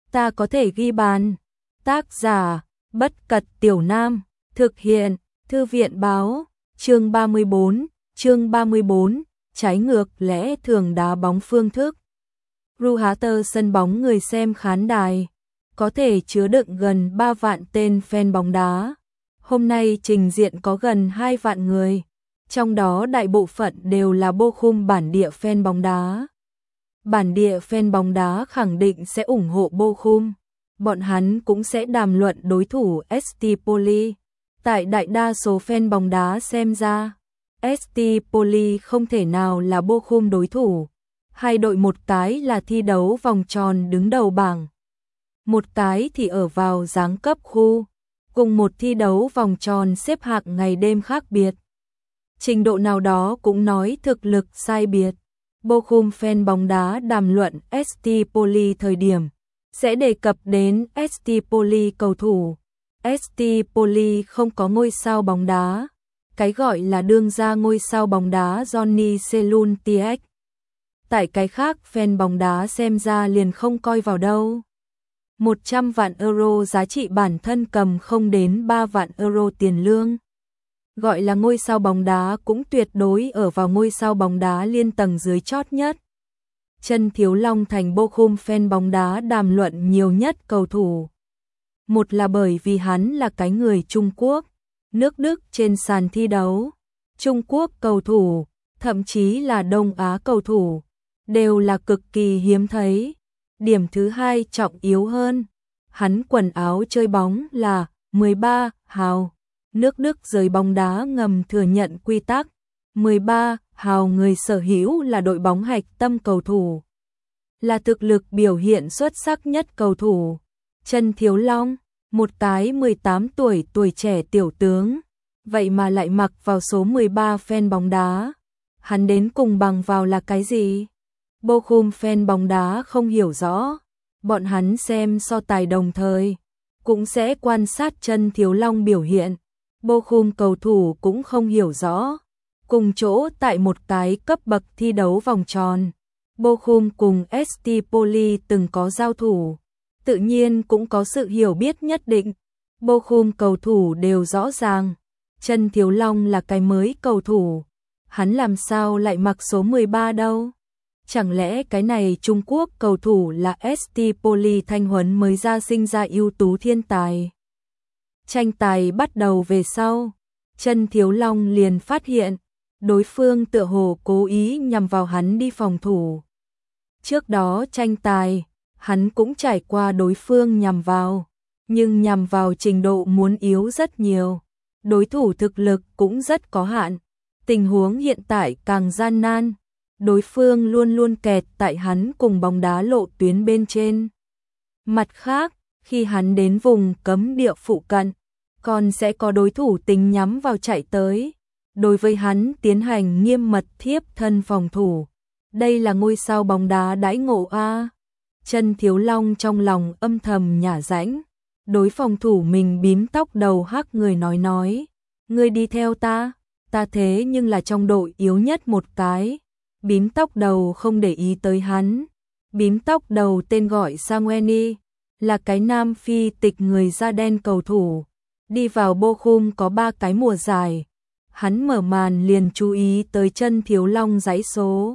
ta có thể ghi bàn. Tác giả, Bất Cật Tiểu Nam, thực hiện, Thư viện Báo, chương 34, trái ngược lẽ thường đá bóng phương thức. Ruhater sân bóng người xem khán đài, có thể chứa đựng gần 3 vạn tên fan bóng đá. Hôm nay trình diện có gần 2 vạn người, trong đó đại bộ phận đều là Bochum bản địa fan bóng đá. Bản địa fan bóng đá khẳng định sẽ ủng hộ Bochum. Bọn hắn cũng sẽ đàm luận đối thủ ST Poli. Tại đại đa số fan bóng đá xem ra, ST Poli không thể nào là Bochum đối thủ. Hai đội một cái là thi đấu vòng tròn đứng đầu bảng, một cái thì ở vào giáng cấp khu, cùng một thi đấu vòng tròn xếp hạng ngày đêm khác biệt. Trình độ nào đó cũng nói thực lực sai biệt. Bochum fan bóng đá đàm luận ST Poli thời điểm sẽ đề cập đến ST Poli cầu thủ. ST Poli không có ngôi sao bóng đá, cái gọi là đương gia ngôi sao bóng đá Johnny Seluntiek. Tại cái khác fan bóng đá xem ra liền không coi vào đâu. 100 vạn euro giá trị bản thân cầm không đến 3 vạn euro tiền lương. Gọi là ngôi sao bóng đá cũng tuyệt đối ở vào ngôi sao bóng đá liên tầng dưới chót nhất. Trân Thiếu Long thành Bochum fan bóng đá đàm luận nhiều nhất cầu thủ. Một là bởi vì hắn là cái người Trung Quốc, nước Đức trên sàn thi đấu. Trung Quốc cầu thủ, thậm chí là Đông Á cầu thủ, đều là cực kỳ hiếm thấy. Điểm thứ hai trọng yếu hơn, hắn quần áo chơi bóng là 13 hào. Nước Đức giới bóng đá ngầm thừa nhận quy tắc 13 hào người sở hữu là đội bóng hạch tâm cầu thủ, là thực lực biểu hiện xuất sắc nhất cầu thủ. Trân Thiếu Long, một cái 18 tuổi tuổi trẻ tiểu tướng, vậy mà lại mặc vào số 13 fan bóng đá. Hắn đến cùng bằng vào là cái gì? Bochum fan bóng đá không hiểu rõ, bọn hắn xem so tài đồng thời cũng sẽ quan sát Trân Thiếu Long biểu hiện. Bochum cầu thủ cũng không hiểu rõ, cùng chỗ tại một cái cấp bậc thi đấu vòng tròn. Bochum cùng ST Poli từng có giao thủ, tự nhiên cũng có sự hiểu biết nhất định. Bochum cầu thủ đều rõ ràng, Trân Thiếu Long là cái mới cầu thủ, hắn làm sao lại mặc số 13 đâu? Chẳng lẽ cái này Trung Quốc cầu thủ là ST Poli thanh huấn mới ra sinh ra ưu tú thiên tài? Tranh tài bắt đầu về sau, Trân Thiếu Long liền phát hiện đối phương tựa hồ cố ý nhằm vào hắn đi phòng thủ. Trước đó tranh tài, hắn cũng trải qua đối phương nhằm vào, nhưng nhằm vào trình độ muốn yếu rất nhiều. Đối thủ thực lực cũng rất có hạn. Tình huống hiện tại càng gian nan, đối phương luôn luôn kẹt tại hắn cùng bóng đá lộ tuyến bên trên. Mặt khác, khi hắn đến vùng cấm địa phụ cận, còn sẽ có đối thủ tính nhắm vào chạy tới, đối với hắn tiến hành nghiêm mật thiếp thân phòng thủ. Đây là ngôi sao bóng đá đãi ngộ a. Trân Thiếu Long trong lòng âm thầm nhả rãnh, đối phòng thủ mình bím tóc đầu hắc người nói, ngươi đi theo ta thế nhưng là trong đội yếu nhất một cái. Bím tóc đầu không để ý tới hắn. Bím tóc đầu tên gọi Samueli, là cái Nam Phi tịch người da đen cầu thủ, đi vào Bochum có 3 cái mùa giải. Hắn mở màn liền chú ý tới Trân Thiếu Long dãy số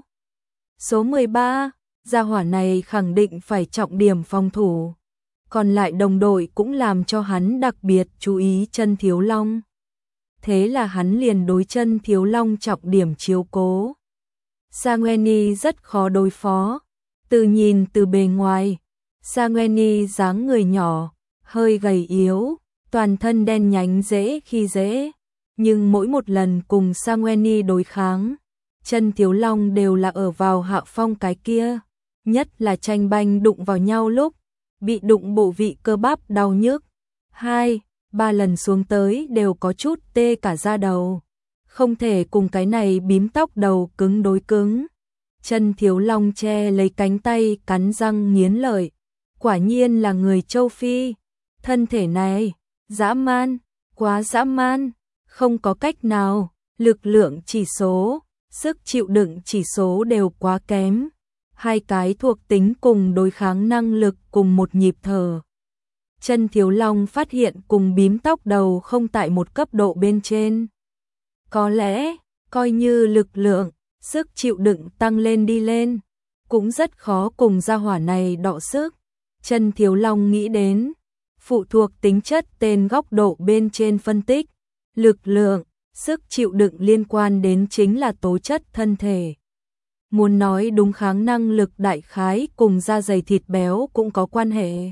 13, gia hỏa này khẳng định phải trọng điểm phòng thủ. Còn lại đồng đội cũng làm cho hắn đặc biệt chú ý Trân Thiếu Long. Thế là hắn liền đối Trân Thiếu Long trọng điểm chiếu cố. Samueli rất khó đối phó. Nhìn từ bề ngoài, Samueli dáng người nhỏ, hơi gầy yếu, toàn thân đen nhánh dễ khi dễ. Nhưng mỗi một lần cùng Samueli đối kháng, Trân Thiếu Long đều là ở vào hạ phong cái kia. Nhất là tranh banh đụng vào nhau lúc, bị đụng bộ vị cơ bắp đau nhức. 2-3 lần xuống tới đều có chút tê cả da đầu. Không thể cùng cái này bím tóc đầu cứng đối cứng. Trân Thiếu Long che lấy cánh tay cắn răng nghiến lợi. Quả nhiên là người châu Phi. Thân thể này, dã man, quá dã man. Không có cách nào, lực lượng chỉ số, sức chịu đựng chỉ số đều quá kém. hai cái thuộc tính cùng đối kháng năng lực cùng một nhịp thở. Chân Thiếu Long phát hiện cùng bím tóc đầu không tại một cấp độ bên trên. Có lẽ, coi như lực lượng, sức chịu đựng tăng lên đi lên, cũng rất khó cùng gia hỏa này đọ sức. Chân Thiếu Long nghĩ đến, phụ thuộc tính chất tên góc độ bên trên phân tích, lực lượng, sức chịu đựng liên quan đến chính là tố chất thân thể. Muốn nói đúng kháng năng lực đại khái cùng da dày thịt béo cũng có quan hệ.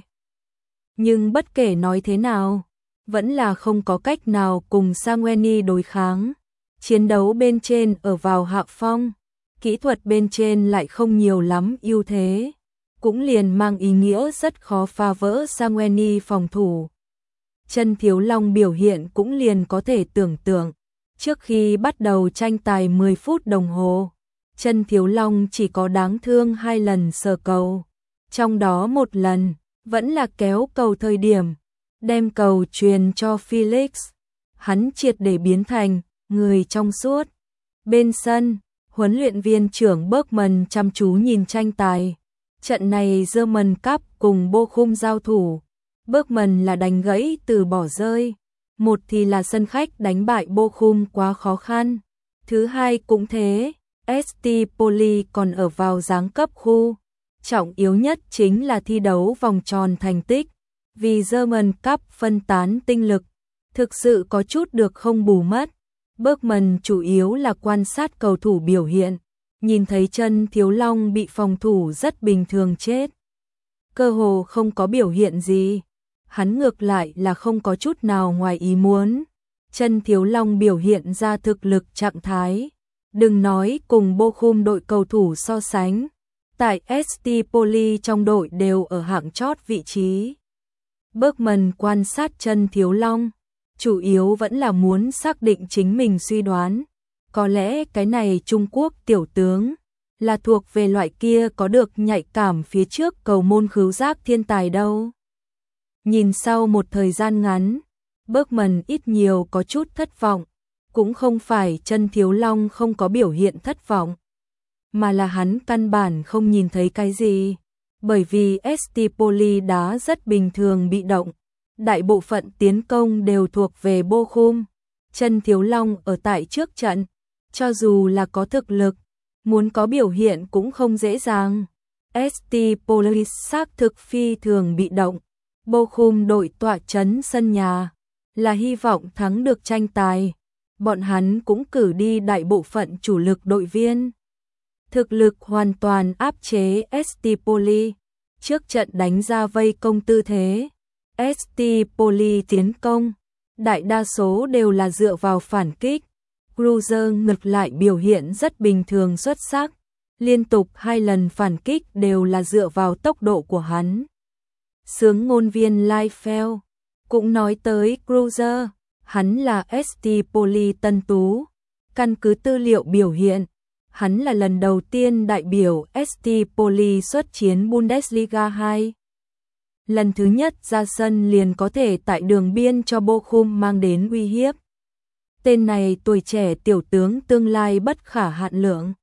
Nhưng bất kể nói thế nào, vẫn là không có cách nào cùng Sangweni đối kháng. Chiến đấu bên trên ở vào hạ phong, kỹ thuật bên trên lại không nhiều lắm ưu thế, cũng liền mang ý nghĩa rất khó phá vỡ Sangweni phòng thủ. Chân Thiếu Long biểu hiện cũng liền có thể tưởng tượng, trước khi bắt đầu tranh tài 10 phút đồng hồ, Chân Thiếu Long chỉ có đáng thương 2 lần sờ cầu, trong đó một lần vẫn là kéo cầu thời điểm, đem cầu truyền cho Felix, hắn triệt để biến thành người trong suốt. Bên sân, huấn luyện viên trưởng Bergman chăm chú nhìn tranh tài. Trận này German Cup cùng Bochum giao thủ. Bergman là đánh gãy từ bỏ rơi. Một thì là sân khách đánh bại Bochum quá khó khăn. Thứ hai cũng thế, ST Poli còn ở vào giáng cấp khu. Trọng yếu nhất chính là thi đấu vòng tròn thành tích. Vì German Cup phân tán tinh lực, thực sự có chút được không bù mất. Bergman chủ yếu là quan sát cầu thủ biểu hiện, nhìn thấy Chân Thiếu Long bị phòng thủ rất bình thường chết. Cơ hồ không có biểu hiện gì, hắn ngược lại là không có chút nào ngoài ý muốn. Chân Thiếu Long biểu hiện ra thực lực trạng thái, đừng nói cùng Bochum đội cầu thủ so sánh, tại ST Poli trong đội đều ở hạng chót vị trí. Bergman quan sát Chân Thiếu Long, chủ yếu vẫn là muốn xác định chính mình suy đoán, có lẽ cái này Trung Quốc tiểu tướng là thuộc về loại kia có được nhạy cảm phía trước cầu môn khứu giác thiên tài đâu. Nhìn sau một thời gian ngắn, Bergman ít nhiều có chút thất vọng, cũng không phải Chân Thiếu Long không có biểu hiện thất vọng, mà là hắn căn bản không nhìn thấy cái gì, bởi vì ST Poli đá rất bình thường bị động. Đại bộ phận tiến công đều thuộc về Bochum. Chân Thiếu Long ở tại trước trận, cho dù là có thực lực, muốn có biểu hiện cũng không dễ dàng. ST Police xác thực phi thường bị động. Bochum đội tọa trấn sân nhà, là hy vọng thắng được tranh tài. Bọn hắn cũng cử đi đại bộ phận chủ lực đội viên. Thực lực hoàn toàn áp chế ST Poli. Trước trận đánh ra vây công tư thế. ST Poli tiến công, đại đa số đều là dựa vào phản kích. Cruiser ngược lại biểu hiện rất bình thường xuất sắc, liên tục 2 lần phản kích đều là dựa vào tốc độ của hắn. Sướng ngôn viên Liefeld cũng nói tới Cruiser, hắn là ST Poli tân tú. Căn cứ tư liệu biểu hiện, hắn là lần đầu tiên đại biểu ST Poli xuất chiến Bundesliga 2. Lần thứ nhất ra sân liền có thể tại đường biên cho Bochum mang đến uy hiếp. Tên này tuổi trẻ tiểu tướng tương lai bất khả hạn lượng.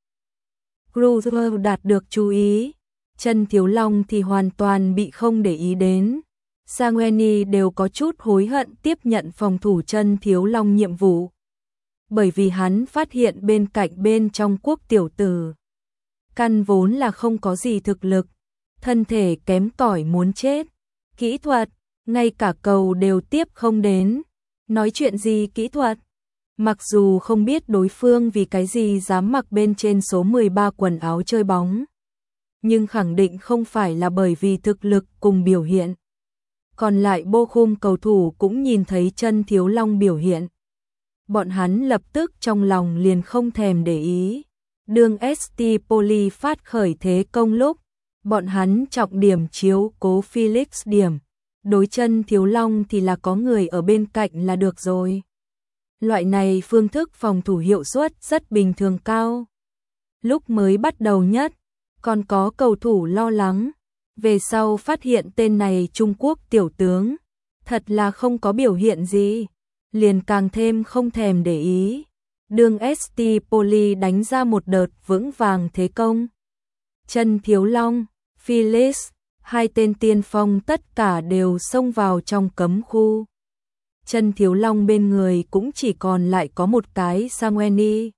Cruiser đạt được chú ý, Chân Thiếu Long thì hoàn toàn bị không để ý đến. Sangweni đều có chút hối hận tiếp nhận phòng thủ Chân Thiếu Long nhiệm vụ. Bởi vì hắn phát hiện bên cạnh bên trong quốc tiểu tử, căn vốn là không có gì thực lực, thân thể kém cỏi muốn chết, kỹ thuật, ngay cả cầu đều tiếp không đến, nói chuyện gì kỹ thuật. Mặc dù không biết đối phương vì cái gì dám mặc bên trên số 13 quần áo chơi bóng, nhưng khẳng định không phải là bởi vì thực lực cùng biểu hiện. Còn lại Bochum cầu thủ cũng nhìn thấy Chân Thiếu Long biểu hiện. Bọn hắn lập tức trong lòng liền không thèm để ý. Đường ST Poli phát khởi thế công lúc, bọn hắn trọng điểm chiếu cố Felix điểm. Đối Chân Thiếu Long thì là có người ở bên cạnh là được rồi. Loại này phương thức phòng thủ hiệu suất rất bình thường cao. Lúc mới bắt đầu nhất, còn có cầu thủ lo lắng. Về sau phát hiện tên này Trung Quốc tiểu tướng, thật là không có biểu hiện gì, liền càng thêm không thèm để ý. Đường ST Poli đánh ra một đợt vững vàng thế công. Chân Thiếu Long, Felix, hai tên tiên phong tất cả đều xông vào trong cấm khu. Chân Thiếu Long bên người cũng chỉ còn lại có một cái Samuel,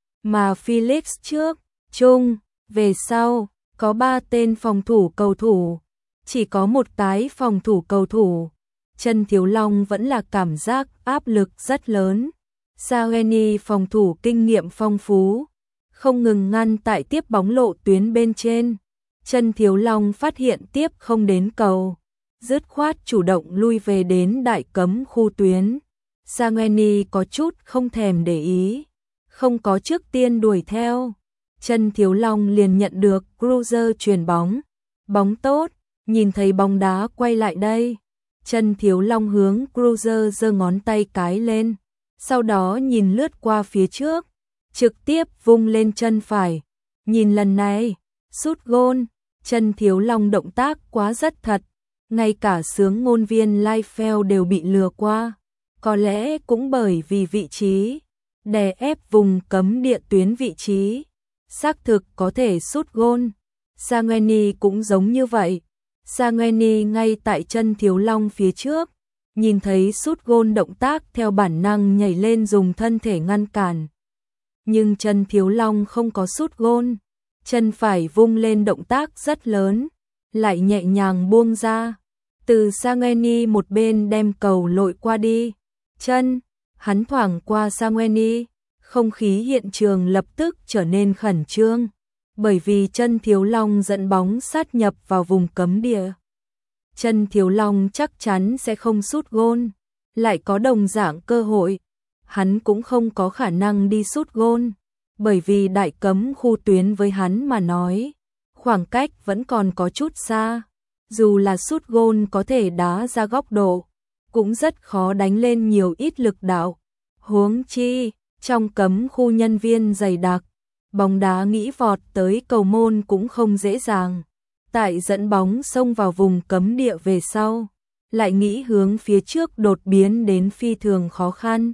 mà Felix trước, trung, về sau, có 3 tên phòng thủ cầu thủ, chỉ có một cái phòng thủ cầu thủ. Chân Thiếu Long vẫn là cảm giác áp lực rất lớn. Samuel phòng thủ kinh nghiệm phong phú, không ngừng ngăn tại tiếp bóng lộ tuyến bên trên. Chân Thiếu Long phát hiện tiếp không đến cầu, dứt khoát chủ động lui về đến đại cấm khu tuyến. Samuel có chút không thèm để ý, không có trước tiên đuổi theo. Chân Thiếu Long liền nhận được Cruiser chuyền bóng. Bóng tốt, nhìn thấy bóng đá quay lại đây. Chân Thiếu Long hướng Cruiser giơ ngón tay cái lên, sau đó nhìn lướt qua phía trước, trực tiếp vung lên chân phải. Nhìn lần này, sút gôn. Chân Thiếu Long động tác quá rất thật, ngay cả xướng ngôn viên Liefeld đều bị lừa qua. Có lẽ cũng bởi vì vị trí đè ép vùng cấm địa tuyến vị trí, xác thực có thể sút gôn. Samuel cũng giống như vậy. Samuel ngay tại chân Thiếu Long phía trước, nhìn thấy sút gôn động tác theo bản năng nhảy lên dùng thân thể ngăn cản. Nhưng chân Thiếu Long không có sút gôn, chân phải vung lên động tác rất lớn, lại nhẹ nhàng buông ra. Từ Samuel một bên đem cầu lội qua đi, chân, hắn thoảng qua Samuel, không khí hiện trường lập tức trở nên khẩn trương, bởi vì chân Thiếu Long dẫn bóng sát nhập vào vùng cấm địa. Chân Thiếu Long chắc chắn sẽ không sút gôn, lại có đồng dạng cơ hội, hắn cũng không có khả năng đi sút gôn, bởi vì đại cấm khu tuyến với hắn mà nói, khoảng cách vẫn còn có chút xa, dù là sút gôn có thể đá ra góc độ, cũng rất khó đánh lên nhiều ít lực đạo. Huống chi, trong cấm khu nhân viên dày đặc, bóng đá nghĩ vọt tới cầu môn cũng không dễ dàng. Tại dẫn bóng xông vào vùng cấm địa về sau, lại nghĩ hướng phía trước đột biến đến phi thường khó khăn.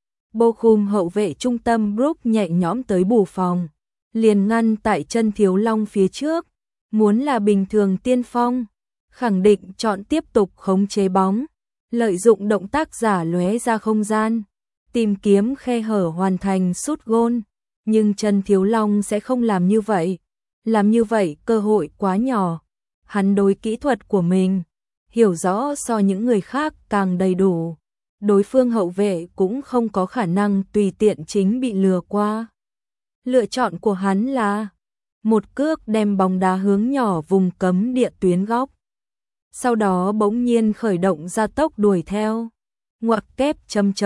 Bochum hậu vệ trung tâm Brook nhẹ nhõm tới bù phòng, liền ngăn tại chân Thiếu Long phía trước, muốn là bình thường tiên phong, khẳng định chọn tiếp tục khống chế bóng, lợi dụng động tác giả lóe ra không gian, tìm kiếm khe hở hoàn thành sút gôn, nhưng chân Thiếu Long sẽ không làm như vậy. Làm như vậy cơ hội quá nhỏ. Hắn đối kỹ thuật của mình hiểu rõ so những người khác càng đầy đủ. Đối phương hậu vệ cũng không có khả năng tùy tiện chính bị lừa qua. Lựa chọn của hắn là một cước đem bóng đá hướng nhỏ vùng cấm địa tuyến góc. Sau đó bỗng nhiên khởi động gia tốc đuổi theo. Ngoặc kép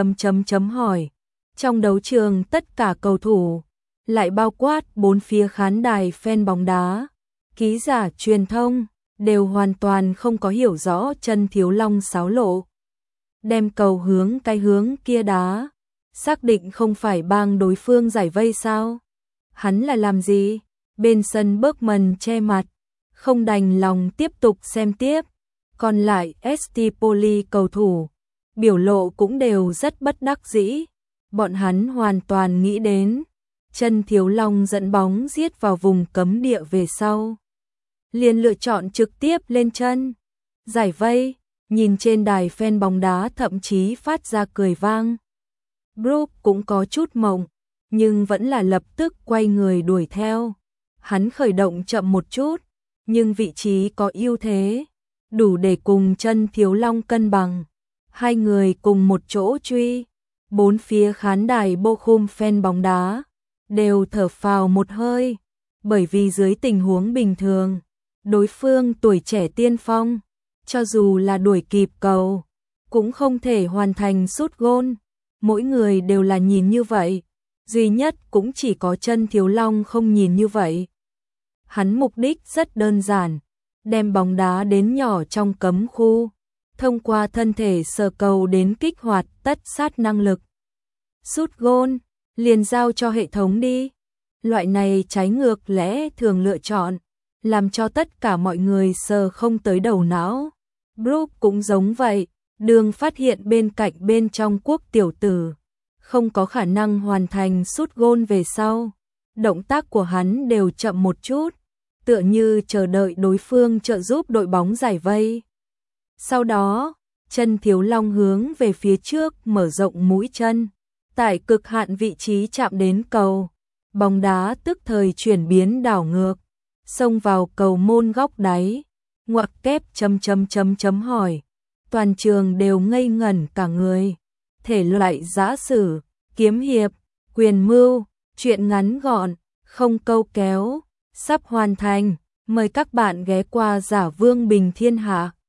hỏi. Trong đấu trường tất cả cầu thủ, lại bao quát bốn phía khán đài fan bóng đá, ký giả truyền thông, đều hoàn toàn không có hiểu rõ chân Thiếu Long xáo lộ. Đem cầu hướng cái hướng kia đá, xác định không phải bang đối phương giải vây sao? Hắn là làm gì? Bên sân Bergman che mặt, không đành lòng tiếp tục xem tiếp. Còn lại ST Poli cầu thủ, biểu lộ cũng đều rất bất đắc dĩ. Bọn hắn hoàn toàn nghĩ đến chân Thiếu Long dẫn bóng giết vào vùng cấm địa về sau, liền lựa chọn trực tiếp lên chân giải vây. Nhìn trên đài fan bóng đá thậm chí phát ra cười vang. Brook cũng có chút mộng, nhưng vẫn là lập tức quay người đuổi theo. Hắn khởi động chậm một chút, nhưng vị trí có ưu thế, đủ để cùng chân Thiếu Long cân bằng. Hai người cùng một chỗ truy, bốn phía khán đài Bochum fan bóng đá đều thở phào một hơi, bởi vì dưới tình huống bình thường, đối phương tuổi trẻ tiên phong, cho dù là đuổi kịp cầu, cũng không thể hoàn thành sút gôn. Mỗi người đều là nhìn như vậy, duy nhất cũng chỉ có chân Thiếu Long không nhìn như vậy. Hắn mục đích rất đơn giản, đem bóng đá đến nhỏ trong cấm khu, thông qua thân thể sờ cầu đến kích hoạt tất sát năng lực. Sút gôn, liền giao cho hệ thống đi. Loại này trái ngược lẽ thường lựa chọn, làm cho tất cả mọi người sờ không tới đầu não. Brook cũng giống vậy, đường phát hiện bên cạnh bên trong quốc tiểu tử, không có khả năng hoàn thành sút gôn về sau. Động tác của hắn đều chậm một chút, tựa như chờ đợi đối phương trợ giúp đội bóng giải vây. Sau đó, chân Thiếu Long hướng về phía trước mở rộng mũi chân, tại cực hạn vị trí chạm đến cầu. Bóng đá tức thời chuyển biến đảo ngược, xông vào cầu môn góc đáy. Ngoặc kép hỏi. Toàn trường đều ngây ngẩn cả người. Thể loại giã sử, kiếm hiệp, quyền mưu, truyện ngắn gọn, không câu kéo, sắp hoàn thành. Mời các bạn ghé qua Giả Vương Bình Thiên Hạ.